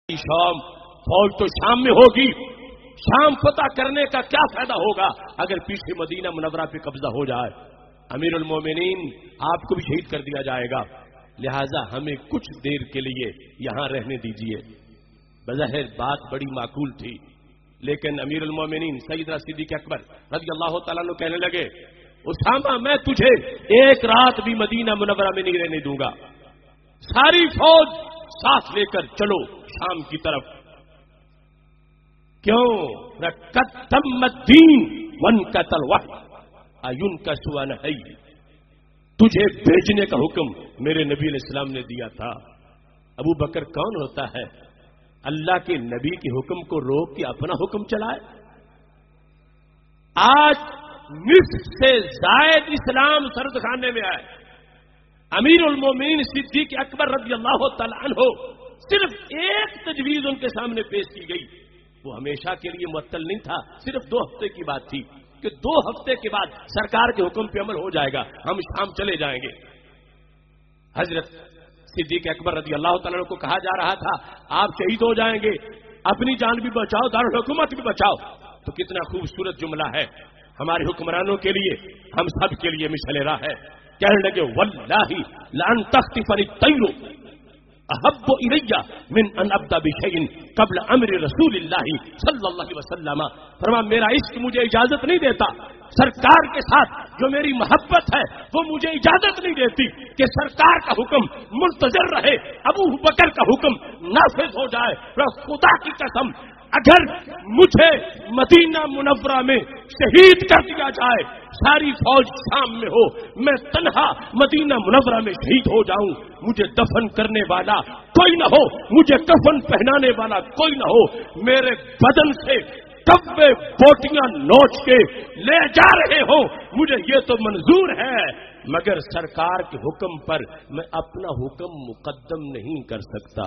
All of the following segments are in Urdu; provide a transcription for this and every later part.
شام فوج تو شام میں ہوگی. شام فتح کرنے کا کیا فائدہ ہوگا اگر پیچھے مدینہ منورہ پہ قبضہ ہو جائے؟ امیر المومنین آپ کو بھی شہید کر دیا جائے گا، لہذا ہمیں کچھ دیر کے لیے یہاں رہنے دیجیے. بظاہر بات بڑی معقول تھی، لیکن امیر المومنین سیدنا صدیق اکبر رضی اللہ تعالیٰ عنہ کہنے لگے، اسامہ میں تجھے ایک رات بھی مدینہ منورہ میں نہیں رہنے دوں گا، ساری فوج ساتھ لے کر چلو شام کی طرف. کیوں؟ رکتم الدین ونکتل الوحی اینکسو انہی، تجھے بھیجنے کا حکم میرے نبی علیہ السلام نے دیا تھا. ابو بکر کون ہوتا ہے اللہ کے نبی کے حکم کو روک کے اپنا حکم چلائے؟ آج نصف سے زائد اسلام سرد خانے میں آئے. امیر المومنین صدیق اکبر رضی اللہ تعالی عنہ صرف ایک تجویز ان کے سامنے پیش کی گئی، وہ ہمیشہ کے لیے معطل نہیں تھا، صرف 2 ہفتے کی بات تھی کہ 2 ہفتے کے بعد سرکار کے حکم پہ عمل ہو جائے گا، ہم شام چلے جائیں گے. حضرت صدیق اکبر رضی اللہ تعالیٰ عنہ کو کہا جا رہا تھا آپ شہید ہو جائیں گے، اپنی جان بھی بچاؤ، دارالحکومت بھی بچاؤ. تو کتنا خوبصورت جملہ ہے ہمارے حکمرانوں کے لیے، ہم سب کے لیے مشعل راہ ہے. کہنے لگے واللہ لان تخطفنی الطیر احب الی من ان ابدا بشیء قبل امر رسول اللہ صلی اللہ علیہ وسلم. فرما میرا عشق مجھے اجازت نہیں دیتا، سرکار کے ساتھ جو میری محبت ہے وہ مجھے اجازت نہیں دیتی کہ سرکار کا حکم منتظر رہے، ابو بکر کا حکم نافذ ہو جائے. خدا کی قسم اگر مجھے مدینہ منورہ میں شہید کر دیا جائے، ساری فوج شام میں ہو، میں تنہا مدینہ منورہ میں شہید ہو جاؤں، مجھے دفن کرنے والا کوئی نہ ہو، مجھے کفن پہنانے والا کوئی نہ ہو، میرے بدن سے کبے بوٹیاں نوچ کے لے جا رہے ہو، مجھے یہ تو منظور ہے، مگر سرکار کے حکم پر میں اپنا حکم مقدم نہیں کر سکتا.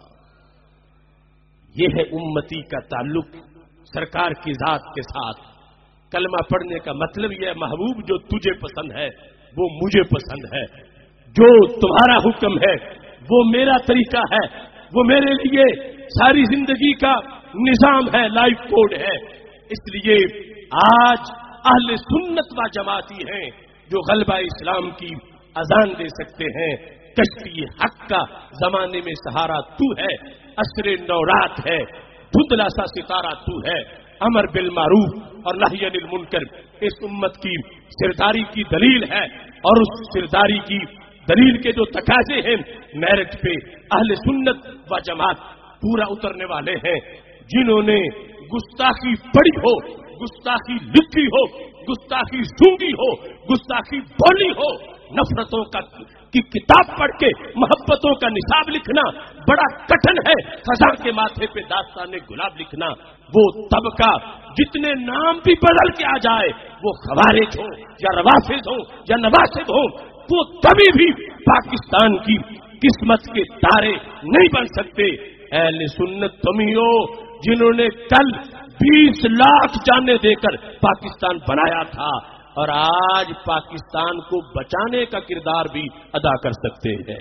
یہ ہے امتی کا تعلق سرکار کی ذات کے ساتھ. کلمہ پڑھنے کا مطلب یہ ہے محبوب جو تجھے پسند ہے وہ مجھے پسند ہے، جو تمہارا حکم ہے وہ میرا طریقہ ہے، وہ میرے لیے ساری زندگی کا نظام ہے، لائف کوڈ ہے. اس لیے آج اہل سنت و جماعتی ہیں جو غلبہ اسلام کی اذان دے سکتے ہیں. کشتی حق کا زمانے میں سہارا تو ہے، عصر نورات ہے، دھندلا سا ستارہ تو ہے، امر بالمعروف اور نہی عن المنکر اس امت کی سرداری کی دلیل ہے. اور اس سرداری کی دلیل کے جو تقاضے ہیں میرٹ پہ اہل سنت و جماعت پورا اترنے والے ہیں. جنہوں نے گستاخی پڑھی ہو، گستاخی لکھی ہو، گستاخی سونگی ہو، گستاخی بولی ہو، نفرتوں کی کتاب پڑھ کے محبتوں کا نصاب لکھنا بڑا کٹھن ہے. خزاں کے ماتھے پہ داستان گلاب لکھنا، وہ طبقہ جتنے نام بھی بدل کے آ جائے، وہ خوارج ہوں یا روافض ہوں یا نواسب ہوں، وہ کبھی بھی پاکستان کی قسمت کے تارے نہیں بن سکتے. اہل سنت تم ہی ہو جنہوں نے کل 20 لاکھ جانیں دے کر پاکستان بنایا تھا، اور آج پاکستان کو بچانے کا کردار بھی ادا کر سکتے ہیں.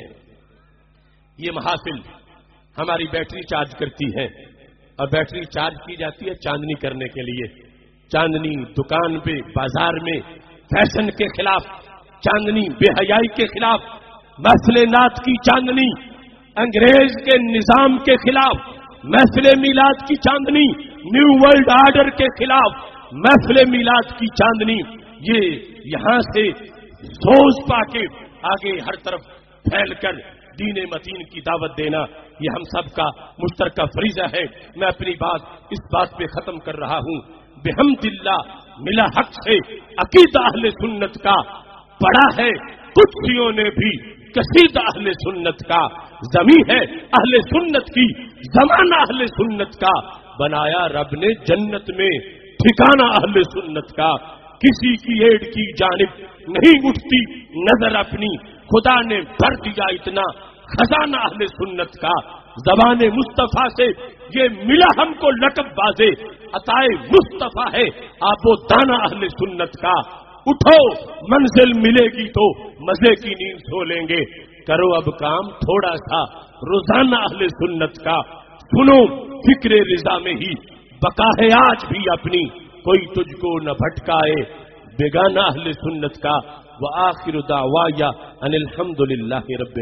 یہ محافل ہماری بیٹری چارج کرتی ہے، اور بیٹری چارج کی جاتی ہے چاندنی کرنے کے لیے. چاندنی دکان پہ، بازار میں، فیشن کے خلاف چاندنی، بے حیائی کے خلاف، محفل نعت کی چاندنی، انگریز کے نظام کے خلاف محفل میلاد کی چاندنی، نیو ورلڈ آرڈر کے خلاف محفل میلاد کی چاندنی. یہ یہاں سے سوز پا کے آگے ہر طرف پھیل کر دین متین کی دعوت دینا یہ ہم سب کا مشترکہ فریضہ ہے. میں اپنی بات اس بات پہ ختم کر رہا ہوں، بحمد اللہ ملا حق سے عقیدہ اہل سنت کا بڑا ہے. قدسیوں نے بھی قصیدہ اہل سنت کا، زمین ہے اہل سنت کی، زمانہ اہل سنت کا، بنایا رب نے جنت میں ٹھکانہ اہل سنت کا. کسی کی ایڈ کی جانب نہیں اٹھتی نظر اپنی، خدا نے بھر دیا اتنا خزانہ اہل سنت کا. زبان مصطفیٰ سے یہ ملا ہم کو لقب بازے، عطائے مصطفیٰ ہے آپ و دانا اہل سنت کا. اٹھو منزل ملے گی تو مزے کی نیند سو لیں گے، کرو اب کام تھوڑا سا روزانہ اہل سنت کا. سنو فکر رضا میں ہی بقا ہے آج بھی اپنی، کوئی تجھ کو نہ بھٹکائے بیگانہ اہل سنت کا۔ وآخر دعوایا ان الحمد للہ رب